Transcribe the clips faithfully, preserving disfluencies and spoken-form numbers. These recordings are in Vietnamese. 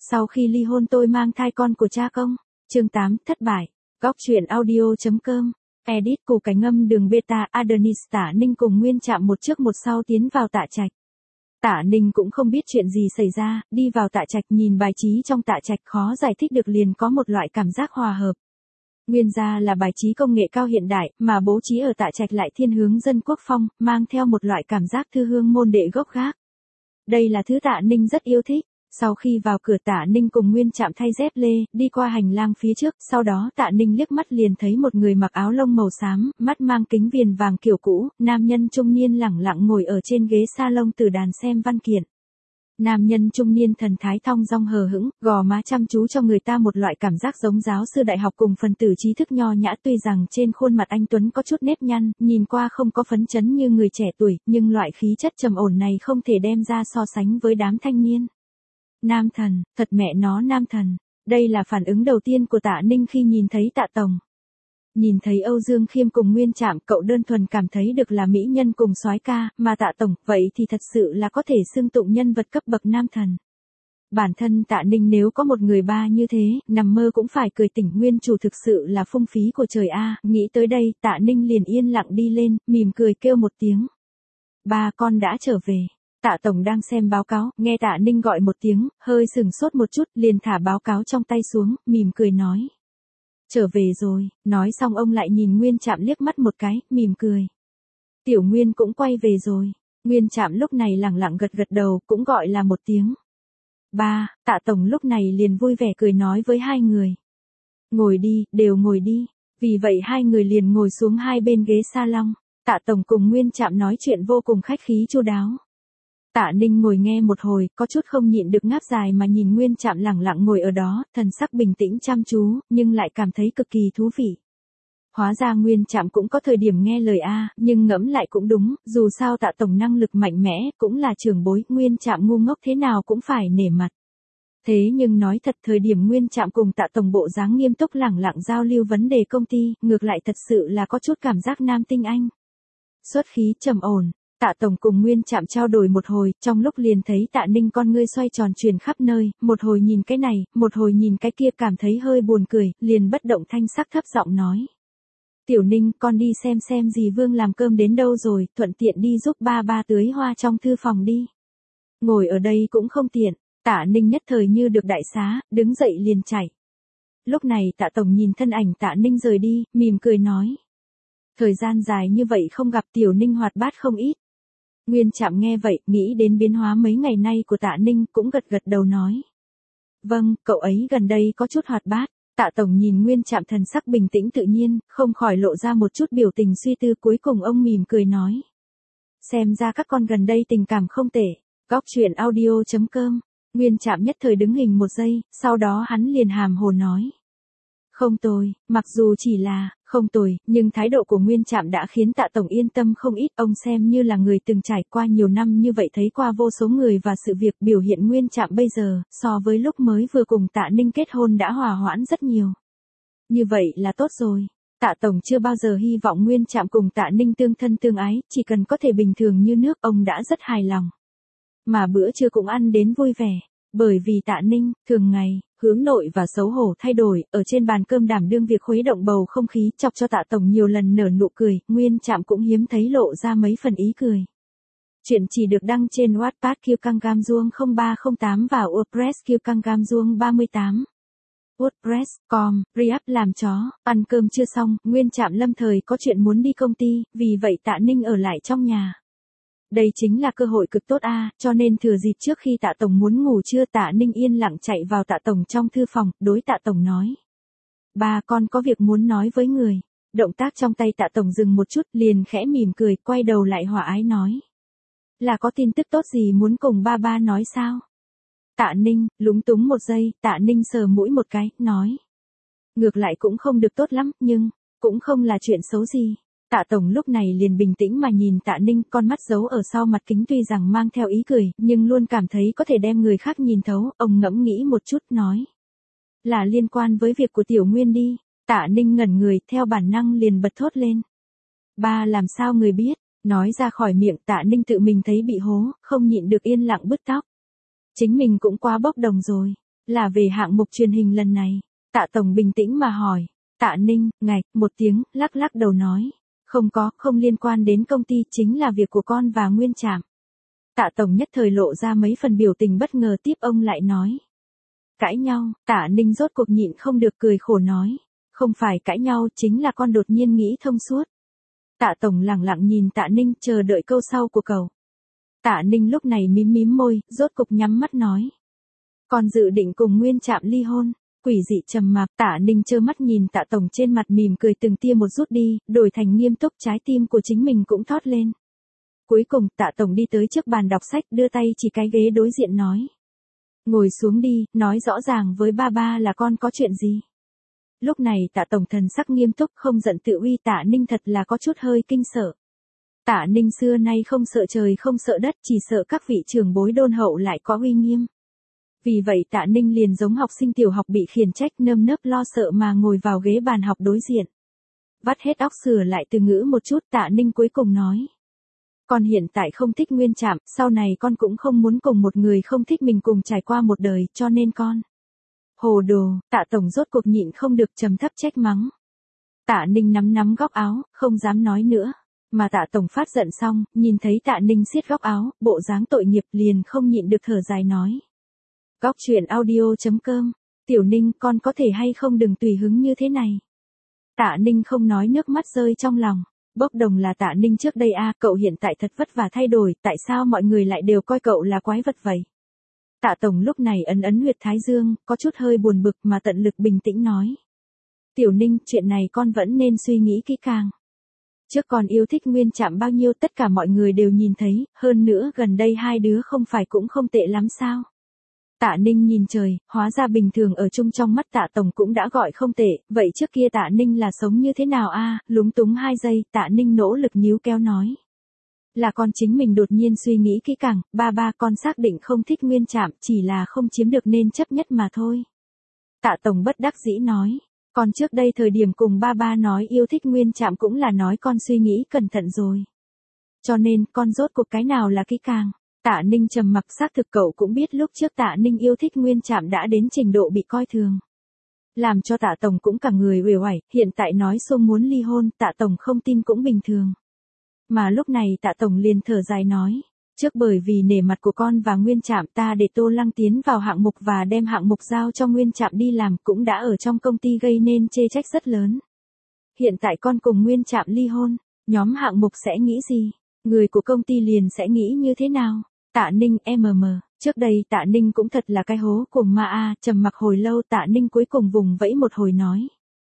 Sau khi ly hôn tôi mang thai con của cha công. Chương tám, thất bại. Góc truyện audio.com. Edit Củ Cải ngâm đường beta Adonis. Tạ Ninh cùng Nguyên Trạm một trước một sau tiến vào Tạ Trạch. Tạ Ninh cũng không biết chuyện gì xảy ra, đi vào Tạ Trạch nhìn bài trí trong Tạ Trạch khó giải thích được, liền có một loại cảm giác hòa hợp. Nguyên gia là bài trí công nghệ cao hiện đại, mà bố trí ở Tạ Trạch lại thiên hướng dân quốc phong, mang theo một loại cảm giác thư hương môn đệ gốc gác. Đây là thứ Tạ Ninh rất yêu thích. Sau khi vào cửa, Tạ Ninh cùng Nguyên Trạm thay dép lê, đi qua hành lang phía trước, sau đó Tạ Ninh liếc mắt liền thấy một người mặc áo lông màu xám, mắt mang kính viền vàng kiểu cũ, nam nhân trung niên lẳng lặng ngồi ở trên ghế salon từ đàn xem văn kiện. Nam nhân trung niên thần thái thong dong hờ hững, gò má chăm chú cho người ta một loại cảm giác giống giáo sư đại học cùng phần tử trí thức nho nhã, tuy rằng trên khuôn mặt anh tuấn có chút nếp nhăn, nhìn qua không có phấn chấn như người trẻ tuổi, nhưng loại khí chất trầm ổn này không thể đem ra so sánh với đám thanh niên. Nam thần, thật mẹ nó nam thần. Đây là phản ứng đầu tiên của Tạ Ninh khi nhìn thấy Tạ Tổng. Nhìn thấy Âu Dương Khiêm cùng Nguyên Trạm, cậu đơn thuần cảm thấy được là mỹ nhân cùng soái ca, mà Tạ Tổng, vậy thì thật sự là có thể xưng tụng nhân vật cấp bậc nam thần. Bản thân Tạ Ninh nếu có một người ba như thế, nằm mơ cũng phải cười tỉnh. Nguyên chủ thực sự là phung phí của trời a. Nghĩ tới đây, Tạ Ninh liền yên lặng đi lên, mỉm cười kêu một tiếng. Ba, con đã trở về. Tạ Tổng đang xem báo cáo, nghe Tạ Ninh gọi một tiếng, hơi sừng sốt một chút, liền thả báo cáo trong tay xuống, mỉm cười nói. Trở về rồi. Nói xong ông lại nhìn Nguyên Trạm liếc mắt một cái, mỉm cười. Tiểu Nguyên cũng quay về rồi. Nguyên Trạm lúc này lẳng lặng gật gật đầu, cũng gọi là một tiếng. Ba, Tạ Tổng lúc này liền vui vẻ cười nói với hai người. Ngồi đi, đều ngồi đi. Vì vậy hai người liền ngồi xuống hai bên ghế salon. Tạ Tổng cùng Nguyên Trạm nói chuyện vô cùng khách khí chu đáo. Tạ Ninh ngồi nghe một hồi, có chút không nhịn được ngáp dài mà nhìn Nguyên Trạm lẳng lặng ngồi ở đó, thần sắc bình tĩnh chăm chú, nhưng lại cảm thấy cực kỳ thú vị. Hóa ra Nguyên Trạm cũng có thời điểm nghe lời a, nhưng ngẫm lại cũng đúng, dù sao Tạ Tổng năng lực mạnh mẽ, cũng là trưởng bối, Nguyên Trạm ngu ngốc thế nào cũng phải nể mặt. Thế nhưng nói thật, thời điểm Nguyên Trạm cùng Tạ Tổng bộ dáng nghiêm túc lẳng lặng giao lưu vấn đề công ty, ngược lại thật sự là có chút cảm giác nam tinh anh. Xuất khí trầm ổn. Tạ Tổng cùng Nguyên Trạm trao đổi một hồi, trong lúc liền thấy Tạ Ninh con ngươi xoay tròn truyền khắp nơi, một hồi nhìn cái này, một hồi nhìn cái kia, cảm thấy hơi buồn cười, liền bất động thanh sắc thấp giọng nói. Tiểu Ninh, con đi xem xem dì Vương làm cơm đến đâu rồi, thuận tiện đi giúp ba ba tưới hoa trong thư phòng đi. Ngồi ở đây cũng không tiện. Tạ Ninh nhất thời như được đại xá, đứng dậy liền chạy. Lúc này Tạ Tổng nhìn thân ảnh Tạ Ninh rời đi, mỉm cười nói. Thời gian dài như vậy không gặp, Tiểu Ninh hoạt bát không ít. Nguyên Trạm nghe vậy, nghĩ đến biến hóa mấy ngày nay của Tạ Ninh, cũng gật gật đầu nói. Vâng, cậu ấy gần đây có chút hoạt bát. Tạ Tổng nhìn Nguyên Trạm thần sắc bình tĩnh tự nhiên, không khỏi lộ ra một chút biểu tình suy tư, cuối cùng ông mỉm cười nói. Xem ra các con gần đây tình cảm không tệ. Góc truyện audio.com. Nguyên Trạm nhất thời đứng hình một giây, sau đó hắn liền hàm hồ nói. Không tồi, mặc dù chỉ là, không tồi, nhưng thái độ của Nguyên Trạm đã khiến Tạ Tổng yên tâm không ít, ông xem như là người từng trải qua nhiều năm như vậy, thấy qua vô số người và sự việc, biểu hiện Nguyên Trạm bây giờ, so với lúc mới vừa cùng Tạ Ninh kết hôn đã hòa hoãn rất nhiều. Như vậy là tốt rồi. Tạ Tổng chưa bao giờ hy vọng Nguyên Trạm cùng Tạ Ninh tương thân tương ái, chỉ cần có thể bình thường như nước, ông đã rất hài lòng. Mà bữa trưa cũng ăn đến vui vẻ. Bởi vì Tạ Ninh, thường ngày, hướng nội và xấu hổ thay đổi, ở trên bàn cơm đảm đương việc khuấy động bầu không khí, chọc cho Tạ Tổng nhiều lần nở nụ cười, Nguyên Trạm cũng hiếm thấy lộ ra mấy phần ý cười. Chuyện chỉ được đăng trên Wattpad Kiêu Căng Gam Duông không ba không tám và WordPress Kiêu Căng Gam Duông ba mươi tám. WordPress chấm com, Re-up làm chó, ăn cơm chưa xong, Nguyên Trạm lâm thời có chuyện muốn đi công ty, vì vậy Tạ Ninh ở lại trong nhà. Đây chính là cơ hội cực tốt a, cho nên thừa dịp trước khi Tạ Tổng muốn ngủ trưa, Tạ Ninh yên lặng chạy vào Tạ Tổng trong thư phòng, đối Tạ Tổng nói. Ba, con có việc muốn nói với người. Động tác trong tay Tạ Tổng dừng một chút, liền khẽ mỉm cười, quay đầu lại hòa ái nói. Là có tin tức tốt gì muốn cùng ba ba nói sao? Tạ Ninh, lúng túng một giây, Tạ Ninh sờ mũi một cái, nói. Ngược lại cũng không được tốt lắm, nhưng, cũng không là chuyện xấu gì. Tạ Tổng lúc này liền bình tĩnh mà nhìn Tạ Ninh, con mắt giấu ở sau mặt kính tuy rằng mang theo ý cười, nhưng luôn cảm thấy có thể đem người khác nhìn thấu, ông ngẫm nghĩ một chút, nói. Là liên quan với việc của Tiểu Nguyên đi. Tạ Ninh ngẩn người, theo bản năng liền bật thốt lên. Ba, làm sao người biết? Nói ra khỏi miệng, Tạ Ninh tự mình thấy bị hố, không nhịn được yên lặng bứt tóc. Chính mình cũng quá bốc đồng rồi. Là về hạng mục truyền hình lần này. Tạ Tổng bình tĩnh mà hỏi. Tạ Ninh, ngạch, một tiếng, lắc lắc đầu nói. Không có, không liên quan đến công ty, chính là việc của con và Nguyên Trạm. Tạ Tổng nhất thời lộ ra mấy phần biểu tình bất ngờ, tiếp ông lại nói. Cãi nhau, Tạ Ninh rốt cuộc nhịn không được cười khổ nói. Không phải cãi nhau, chính là con đột nhiên nghĩ thông suốt. Tạ Tổng lẳng lặng nhìn Tạ Ninh, chờ đợi câu sau của cậu. Tạ Ninh lúc này mím mím môi, rốt cục nhắm mắt nói. Con dự định cùng Nguyên Trạm ly hôn. Quỷ dị trầm mặc, Tạ Ninh trơ mắt nhìn Tạ Tổng trên mặt mỉm cười từng tia một rút đi, đổi thành nghiêm túc, trái tim của chính mình cũng thót lên. Cuối cùng, Tạ Tổng đi tới trước bàn đọc sách, đưa tay chỉ cái ghế đối diện nói. Ngồi xuống đi, nói rõ ràng với ba ba là con có chuyện gì. Lúc này Tạ Tổng thần sắc nghiêm túc, không giận tự uy. Tạ Ninh thật là có chút hơi kinh sợ. Tạ Ninh xưa nay không sợ trời không sợ đất, chỉ sợ các vị trưởng bối đôn hậu lại có uy nghiêm. Vì vậy Tạ Ninh liền giống học sinh tiểu học bị khiển trách, nơm nớp lo sợ mà ngồi vào ghế bàn học đối diện. Vắt hết óc sửa lại từ ngữ một chút, Tạ Ninh cuối cùng nói. Con hiện tại không thích Nguyên Trạm, sau này con cũng không muốn cùng một người không thích mình cùng trải qua một đời, cho nên con. Hồ đồ, Tạ Tổng rốt cuộc nhịn không được trầm thấp trách mắng. Tạ Ninh nắm nắm góc áo, không dám nói nữa. Mà Tạ Tổng phát giận xong, nhìn thấy Tạ Ninh siết góc áo, bộ dáng tội nghiệp liền không nhịn được thở dài nói. Góc truyện audio chấm com. Tiểu Ninh, con có thể hay không đừng tùy hứng như thế này. Tạ Ninh không nói, nước mắt rơi trong lòng. Bốc đồng là Tạ Ninh trước đây a, à, cậu hiện tại thật vất vả thay đổi, tại sao mọi người lại đều coi cậu là quái vật vậy? Tạ Tổng lúc này ấn ấn huyệt thái dương, có chút hơi buồn bực mà tận lực bình tĩnh nói. Tiểu Ninh, chuyện này con vẫn nên suy nghĩ kỹ càng. Trước con yêu thích Nguyên Trạm bao nhiêu tất cả mọi người đều nhìn thấy, hơn nữa gần đây hai đứa không phải cũng không tệ lắm sao? Tạ Ninh nhìn trời, hóa ra bình thường ở chung trong mắt Tạ Tổng cũng đã gọi không tệ, vậy trước kia Tạ Ninh là sống như thế nào a? À, lúng túng hai giây, Tạ Ninh nỗ lực níu kéo nói. Là con chính mình đột nhiên suy nghĩ kỹ càng, ba ba con xác định không thích Nguyên Trạm, chỉ là không chiếm được nên chấp nhất mà thôi. Tạ Tổng bất đắc dĩ nói, con trước đây thời điểm cùng ba ba nói yêu thích Nguyên Trạm cũng là nói con suy nghĩ cẩn thận rồi. Cho nên, con rốt cuộc cái nào là kỹ càng. Tạ Ninh trầm mặc, xác thực cậu cũng biết lúc trước Tạ Ninh yêu thích Nguyên Trạm đã đến trình độ bị coi thường. Làm cho Tạ Tổng cũng cả người uể oải, hiện tại nói xông muốn ly hôn, Tạ Tổng không tin cũng bình thường. Mà lúc này Tạ Tổng liền thở dài nói, trước bởi vì nể mặt của con và Nguyên Trạm ta để Tô Lăng tiến vào hạng mục và đem hạng mục giao cho Nguyên Trạm đi làm cũng đã ở trong công ty gây nên chê trách rất lớn. Hiện tại con cùng Nguyên Trạm ly hôn, nhóm hạng mục sẽ nghĩ gì? Người của công ty liền sẽ nghĩ như thế nào? Tạ Ninh em em, trước đây Tạ Ninh cũng thật là cái hố cùng ma a, trầm mặc hồi lâu Tạ Ninh cuối cùng vùng vẫy một hồi nói.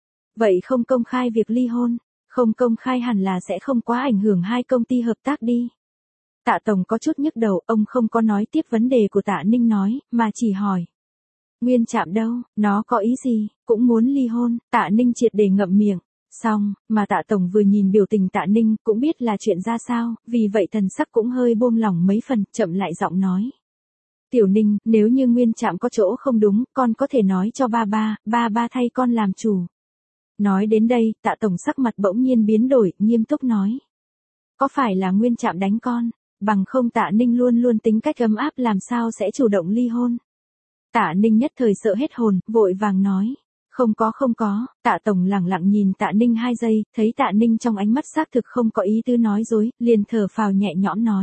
Vậy không công khai việc ly hôn, không công khai hẳn là sẽ không quá ảnh hưởng hai công ty hợp tác đi. Tạ Tổng có chút nhức đầu, ông không có nói tiếp vấn đề của Tạ Ninh nói, mà chỉ hỏi. Nguyên Trạm đâu, nó có ý gì, cũng muốn ly hôn, Tạ Ninh triệt để ngậm miệng. Xong, mà Tạ Tổng vừa nhìn biểu tình Tạ Ninh cũng biết là chuyện ra sao, vì vậy thần sắc cũng hơi buông lỏng mấy phần, chậm lại giọng nói. Tiểu Ninh, nếu như Nguyên Trạm có chỗ không đúng, con có thể nói cho ba ba, ba ba thay con làm chủ. Nói đến đây, Tạ Tổng sắc mặt bỗng nhiên biến đổi, nghiêm túc nói. Có phải là Nguyên Trạm đánh con, bằng không Tạ Ninh luôn luôn tính cách ấm áp làm sao sẽ chủ động ly hôn. Tạ Ninh nhất thời sợ hết hồn, vội vàng nói. Không có không có, Tạ Tổng lẳng lặng nhìn Tạ Ninh hai giây, thấy Tạ Ninh trong ánh mắt xác thực không có ý tứ nói dối, liền thở phào nhẹ nhõm nói.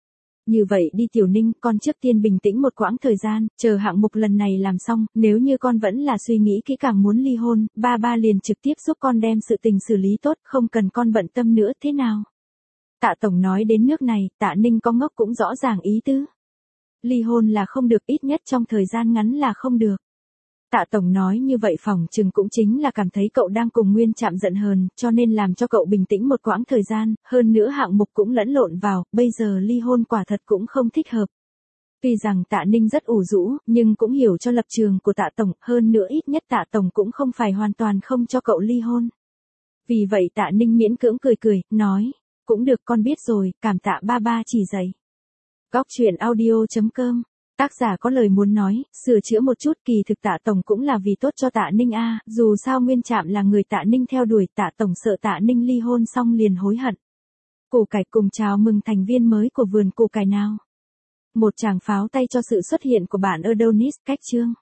Như vậy đi Tiểu Ninh, con trước tiên bình tĩnh một quãng thời gian, chờ hạng mục lần này làm xong, nếu như con vẫn là suy nghĩ kỹ càng muốn ly hôn, ba ba liền trực tiếp giúp con đem sự tình xử lý tốt, không cần con bận tâm nữa, thế nào? Tạ Tổng nói đến nước này, Tạ Ninh có ngốc cũng rõ ràng ý tứ. Ly hôn là không được, ít nhất trong thời gian ngắn là không được. Tạ Tổng nói như vậy phỏng chừng cũng chính là cảm thấy cậu đang cùng Nguyên Trạm giận hờn, cho nên làm cho cậu bình tĩnh một quãng thời gian, hơn nữa hạng mục cũng lẫn lộn vào, bây giờ ly hôn quả thật cũng không thích hợp. Tuy rằng Tạ Ninh rất ủ rũ, nhưng cũng hiểu cho lập trường của Tạ Tổng, hơn nữa ít nhất Tạ Tổng cũng không phải hoàn toàn không cho cậu ly hôn. Vì vậy Tạ Ninh miễn cưỡng cười cười, nói, cũng được con biết rồi, cảm tạ ba ba chỉ dạy. Góc truyện audio chấm com. Tác giả có lời muốn nói, sửa chữa một chút, kỳ thực Tạ Tổng cũng là vì tốt cho Tạ Ninh a, dù sao Nguyên Trạm là người Tạ Ninh theo đuổi, Tạ Tổng sợ Tạ Ninh ly hôn xong liền hối hận. Củ cải cùng chào mừng thành viên mới của vườn củ cải nào. Một tràng pháo tay cho sự xuất hiện của bạn Adonis, cách chương.